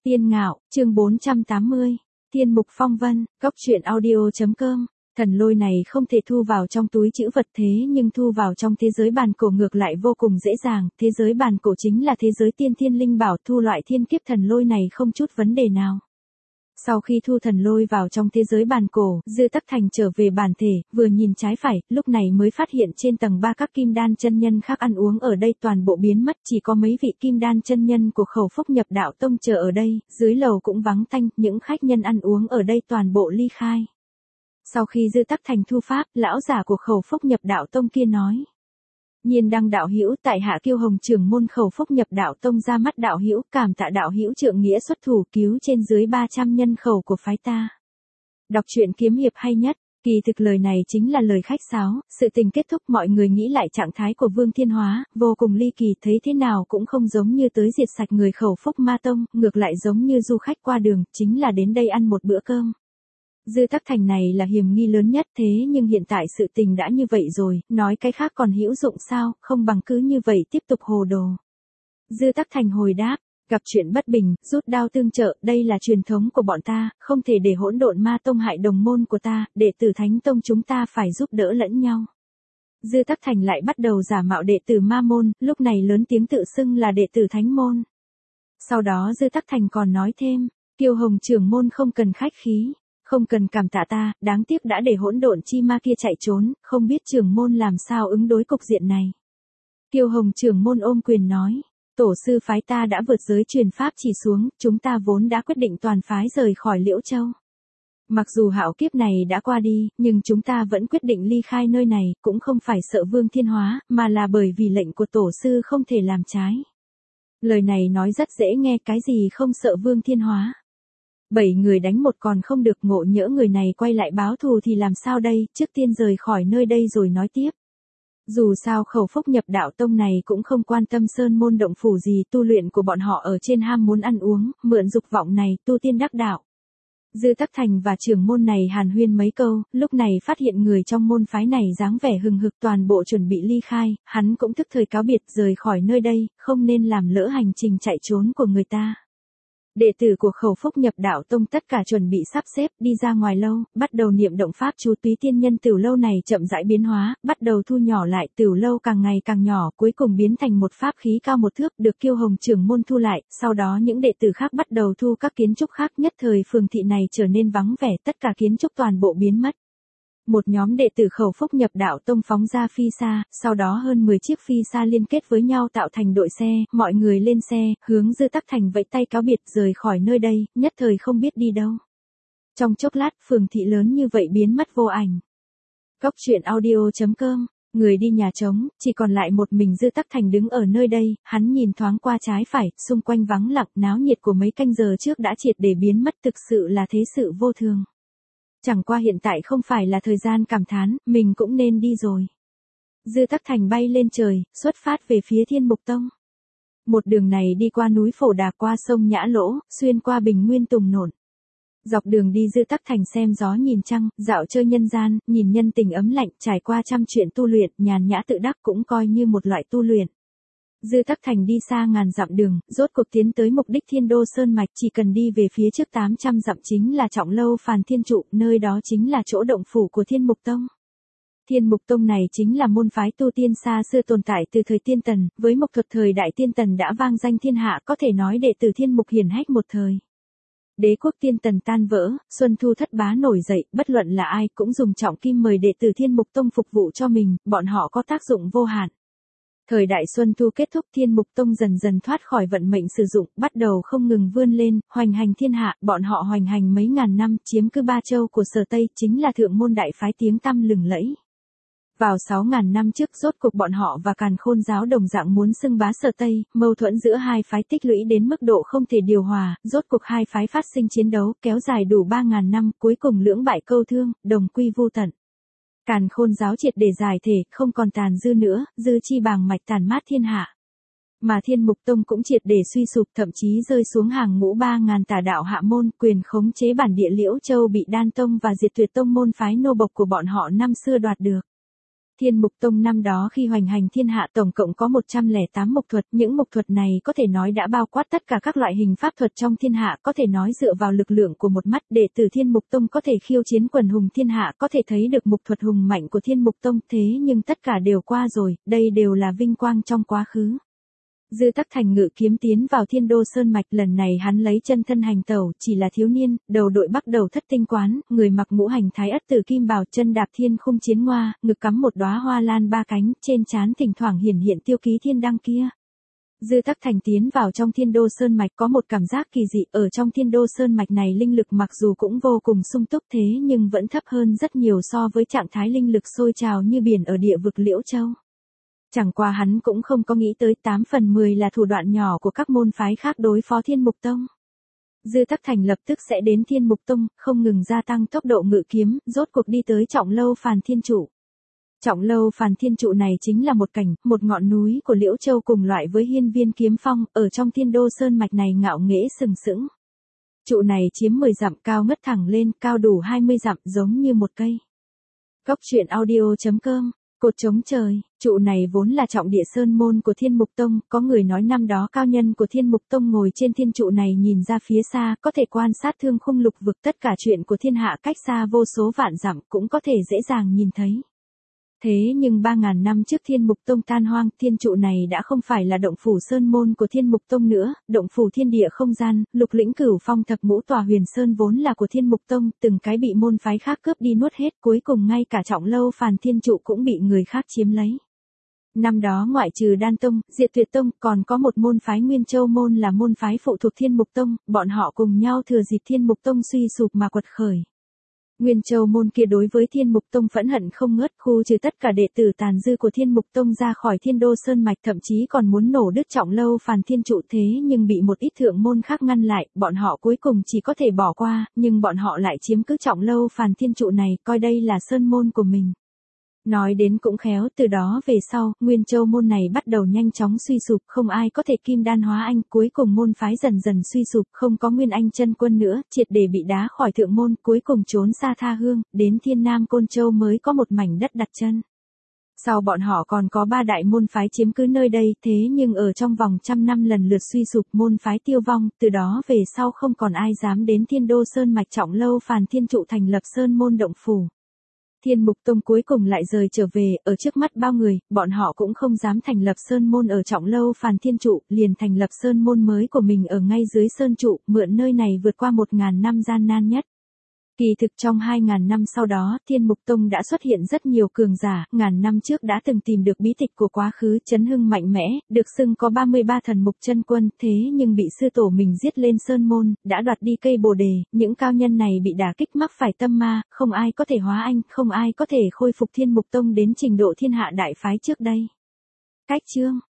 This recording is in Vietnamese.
Tiên Ngạo, chương 480. Thiên mục phong vân, góc truyện audio.com. Thần lôi này không thể thu vào trong túi trữ vật thế nhưng thu vào trong thế giới bàn cổ ngược lại vô cùng dễ dàng. Thế giới bàn cổ chính là thế giới tiên thiên linh bảo, thu loại thiên kiếp thần lôi này không chút vấn đề nào. Sau khi thu thần lôi vào trong thế giới bàn cổ, Dư Tắc Thành trở về bản thể, vừa nhìn trái phải, lúc này mới phát hiện trên tầng 3 các kim đan chân nhân khác ăn uống ở đây toàn bộ biến mất, chỉ có mấy vị kim đan chân nhân của Khẩu Phúc Nhập Đạo Tông chờ ở đây, dưới lầu cũng vắng tanh, những khách nhân ăn uống ở đây toàn bộ ly khai. Sau khi Dư Tắc Thành thu pháp, lão giả của Khẩu Phúc Nhập Đạo Tông kia nói: Nhiên Đăng đạo hữu, tại hạ Kiêu Hồng trưởng môn Khẩu Phúc Nhập Đạo Tông ra mắt đạo hữu, cảm tạ đạo hữu trượng nghĩa xuất thủ cứu trên dưới 300 nhân khẩu của phái ta. Đọc truyện kiếm hiệp hay nhất. Kỳ thực lời này chính là lời khách sáo, sự tình kết thúc mọi người nghĩ lại trạng thái của Vương Thiên Hóa, vô cùng ly kỳ, thấy thế nào cũng không giống như tới diệt sạch người Khẩu Phúc Ma Tông, ngược lại giống như du khách qua đường, chính là đến đây ăn một bữa cơm. Dư Tắc Thành này là hiểm nghi lớn nhất, thế nhưng hiện tại sự tình đã như vậy rồi, nói cái khác còn hữu dụng sao, không bằng cứ như vậy tiếp tục hồ đồ. Dư Tắc Thành hồi đáp: gặp chuyện bất bình, rút đao tương trợ, đây là truyền thống của bọn ta, không thể để hỗn độn ma tông hại đồng môn của ta, đệ tử Thánh Tông chúng ta phải giúp đỡ lẫn nhau. Dư Tắc Thành lại bắt đầu giả mạo đệ tử ma môn, lúc này lớn tiếng tự xưng là đệ tử Thánh môn. Sau đó Dư Tắc Thành còn nói thêm: Kiêu Hồng trưởng môn không cần khách khí, không cần cảm tạ ta, đáng tiếc đã để hỗn độn chi ma kia chạy trốn, không biết trưởng môn làm sao ứng đối cục diện này. Kiêu Hồng trưởng môn ôm quyền nói: tổ sư phái ta đã vượt giới truyền pháp chỉ xuống, chúng ta vốn đã quyết định toàn phái rời khỏi Liễu Châu. Mặc dù hạo kiếp này đã qua đi, nhưng chúng ta vẫn quyết định ly khai nơi này, cũng không phải sợ Vương Thiên Hóa, mà là bởi vì lệnh của tổ sư không thể làm trái. Lời này nói rất dễ nghe, cái gì không sợ Vương Thiên Hóa. 7 người đánh một còn không được, ngộ nhỡ người này quay lại báo thù thì làm sao đây, trước tiên rời khỏi nơi đây rồi nói tiếp. Dù sao Khẩu Phúc Nhập Đạo Tông này cũng không quan tâm sơn môn động phủ gì, tu luyện của bọn họ ở trên ham muốn ăn uống, mượn dục vọng này, tu tiên đắc đạo. Dư Tắc Thành và trưởng môn này hàn huyên mấy câu, lúc này phát hiện người trong môn phái này dáng vẻ hừng hực toàn bộ chuẩn bị ly khai, hắn cũng tức thời cáo biệt rời khỏi nơi đây, không nên làm lỡ hành trình chạy trốn của người ta. Đệ tử của Khẩu Phúc Nhập Đạo Tông tất cả chuẩn bị sắp xếp đi ra ngoài lâu, bắt đầu niệm động pháp chú. Túy tiên nhân Tửu lâu này chậm rãi biến hóa, bắt đầu thu nhỏ lại, Tửu lâu càng ngày càng nhỏ, cuối cùng biến thành một pháp khí cao 1 thước, được Kiêu Hồng trưởng môn thu lại, sau đó những đệ tử khác bắt đầu thu các kiến trúc khác, nhất thời phường thị này trở nên vắng vẻ, tất cả kiến trúc toàn bộ biến mất. Một nhóm đệ tử Khẩu Phúc Nhập Đạo Tông phóng ra phi xa, sau đó hơn 10 chiếc phi xa liên kết với nhau tạo thành đội xe, mọi người lên xe, hướng Dư Tắc Thành vẫy tay cáo biệt rời khỏi nơi đây, nhất thời không biết đi đâu. Trong chốc lát, phường thị lớn như vậy biến mất vô ảnh. Góc truyện audio.com. Người đi nhà trống, chỉ còn lại một mình Dư Tắc Thành đứng ở nơi đây, hắn nhìn thoáng qua trái phải, xung quanh vắng lặng, náo nhiệt của mấy canh giờ trước đã triệt để biến mất, thực sự là thế sự vô thường. Chẳng qua hiện tại không phải là thời gian cảm thán, mình cũng nên đi rồi. Dư Tắc Thành bay lên trời, xuất phát về phía Thiên Mục Tông. Một đường này đi qua núi Phổ Đà, qua sông Nhã Lỗ, xuyên qua Bình Nguyên Tùng Nổn. Dọc đường đi Dư Tắc Thành xem gió nhìn trăng, dạo chơi nhân gian, nhìn nhân tình ấm lạnh, trải qua trăm chuyện tu luyện, nhàn nhã tự đắc cũng coi như một loại tu luyện. Dư Tắc Thành đi xa ngàn dặm đường, rốt cuộc tiến tới mục đích Thiên Đô Sơn Mạch, chỉ cần đi về phía trước 800 dặm chính là Trọng Lâu Phàn Thiên Trụ, nơi đó chính là chỗ động phủ của Thiên Mục Tông. Thiên Mục Tông này chính là môn phái tu tiên xa xưa tồn tại từ thời Tiên Tần, với mộc thuật thời Đại Tiên Tần đã vang danh thiên hạ, có thể nói đệ tử Thiên Mục hiển hách một thời. Đế quốc Tiên Tần tan vỡ, Xuân Thu thất bá nổi dậy, bất luận là ai cũng dùng trọng kim mời đệ tử Thiên Mục Tông phục vụ cho mình, bọn họ có tác dụng vô hạn. Thời đại Xuân Thu kết thúc, Thiên Mục Tông dần dần thoát khỏi vận mệnh sử dụng, bắt đầu không ngừng vươn lên, hoành hành thiên hạ, bọn họ hoành hành mấy ngàn năm, chiếm cứ 3 châu của Sở Tây, chính là thượng môn đại phái tiếng tăm lừng lẫy. Vào 6.000 năm trước rốt cuộc bọn họ và Càn Khôn giáo đồng dạng muốn xưng bá Sở Tây, mâu thuẫn giữa hai phái tích lũy đến mức độ không thể điều hòa, rốt cuộc hai phái phát sinh chiến đấu, kéo dài đủ 3.000 năm, cuối cùng lưỡng bại câu thương, đồng quy vu tận. Càn Khôn giáo triệt để giải thể, không còn tàn dư nữa, dư chi bàng mạch tàn mát thiên hạ. Mà Thiên Mục Tông cũng triệt để suy sụp, thậm chí rơi xuống hàng ngũ 3.000 tà đạo hạ môn, quyền khống chế bản địa Liễu Châu bị Đan Tông và Diệt Tuyệt Tông môn phái nô bộc của bọn họ năm xưa đoạt được. Thiên Mục Tông năm đó khi hoành hành thiên hạ tổng cộng có 108 mục thuật, những mục thuật này có thể nói đã bao quát tất cả các loại hình pháp thuật trong thiên hạ, có thể nói dựa vào lực lượng của một mắt đệ tử Thiên Mục Tông có thể khiêu chiến quần hùng thiên hạ, có thể thấy được mục thuật hùng mạnh của Thiên Mục Tông, thế nhưng tất cả đều qua rồi, đây đều là vinh quang trong quá khứ. Dư Tắc Thành ngự kiếm tiến vào Thiên Đô Sơn Mạch, lần này hắn lấy chân thân hành tẩu, chỉ là thiếu niên, đầu đội bắc đầu thất tinh quán, người mặc ngũ hành thái ất tử kim bào, chân đạp thiên khung chiến ngoa, ngực cắm một đóa hoa lan ba cánh, trên trán thỉnh thoảng hiển hiện tiêu ký thiên đăng kia. Dư Tắc Thành tiến vào trong Thiên Đô Sơn Mạch có một cảm giác kỳ dị, ở trong Thiên Đô Sơn Mạch này linh lực mặc dù cũng vô cùng sung túc thế nhưng vẫn thấp hơn rất nhiều so với trạng thái linh lực sôi trào như biển ở địa vực Liễu Châu. Chẳng qua hắn cũng không có nghĩ tới 8 phần 10 là thủ đoạn nhỏ của các môn phái khác đối phó Thiên Mục Tông. Dư Tắc Thành lập tức sẽ đến Thiên Mục Tông, không ngừng gia tăng tốc độ ngự kiếm, rốt cuộc đi tới Trọng Lâu Phàn Thiên Trụ. Trọng Lâu Phàn Thiên Trụ này chính là một cảnh, một ngọn núi của Liễu Châu cùng loại với Hiên Viên Kiếm Phong, ở trong Thiên Đô Sơn Mạch này ngạo nghễ sừng sững. Trụ này chiếm 10 dặm cao ngất thẳng lên, cao đủ 20 dặm giống như một cây. Góc truyện audio.com. Cột trống trời, trụ này vốn là trọng địa sơn môn của Thiên Mục Tông, có người nói năm đó cao nhân của Thiên Mục Tông ngồi trên thiên trụ này nhìn ra phía xa, có thể quan sát thương khung lục vực, tất cả chuyện của thiên hạ cách xa vô số vạn dặm cũng có thể dễ dàng nhìn thấy. Thế nhưng 3.000 năm trước Thiên Mục Tông tan hoang, thiên trụ này đã không phải là động phủ sơn môn của Thiên Mục Tông nữa, động phủ thiên địa không gian, lục lĩnh cửu phong thập ngũ tòa huyền sơn vốn là của Thiên Mục Tông, từng cái bị môn phái khác cướp đi nuốt hết, cuối cùng ngay cả Trọng Lâu Phàn Thiên Trụ cũng bị người khác chiếm lấy. Năm đó ngoại trừ Đan Tông, Diệt Tuyệt Tông, còn có một môn phái Nguyên Châu môn là môn phái phụ thuộc Thiên Mục Tông, bọn họ cùng nhau thừa dịp Thiên Mục Tông suy sụp mà quật khởi. Nguyên Châu môn kia đối với Thiên Mục Tông phẫn hận không ngớt, khu trừ tất cả đệ tử tàn dư của Thiên Mục Tông ra khỏi Thiên Đô Sơn Mạch, thậm chí còn muốn nổ đứt Trọng Lâu Phàn Thiên Trụ, thế nhưng bị một ít thượng môn khác ngăn lại, bọn họ cuối cùng chỉ có thể bỏ qua, nhưng bọn họ lại chiếm cứ Trọng Lâu Phàn Thiên Trụ này, coi đây là sơn môn của mình. Nói đến cũng khéo, từ đó về sau, Nguyên Châu môn này bắt đầu nhanh chóng suy sụp, không ai có thể kim đan hóa anh, cuối cùng môn phái dần dần suy sụp, không có Nguyên Anh chân quân nữa, triệt để bị đá khỏi thượng môn, cuối cùng trốn xa tha hương, đến Thiên Nam Côn Châu mới có một mảnh đất đặt chân. Sau bọn họ còn có 3 đại môn phái chiếm cứ nơi đây, thế nhưng ở trong vòng 100 năm lần lượt suy sụp, môn phái tiêu vong, từ đó về sau không còn ai dám đến Thiên Đô Sơn Mạch Trọng Lâu Phàn Thiên Trụ thành lập sơn môn động phủ. Thiên Mục Tông cuối cùng lại rời trở về, ở trước mắt bao người, bọn họ cũng không dám thành lập sơn môn ở Trọng Lâu Phàn Thiên Trụ, liền thành lập sơn môn mới của mình ở ngay dưới sơn trụ, mượn nơi này vượt qua 1.000 năm gian nan nhất. Kỳ thực trong 2.000 năm sau đó, Thiên Mục Tông đã xuất hiện rất nhiều cường giả, ngàn năm trước đã từng tìm được bí tịch của quá khứ, chấn hưng mạnh mẽ, được xưng có 33 thần mục chân quân, thế nhưng bị sư tổ mình giết lên sơn môn, đã đoạt đi cây bồ đề, những cao nhân này bị đả kích mắc phải tâm ma, không ai có thể hóa anh, không ai có thể khôi phục Thiên Mục Tông đến trình độ thiên hạ đại phái trước đây. Cách chương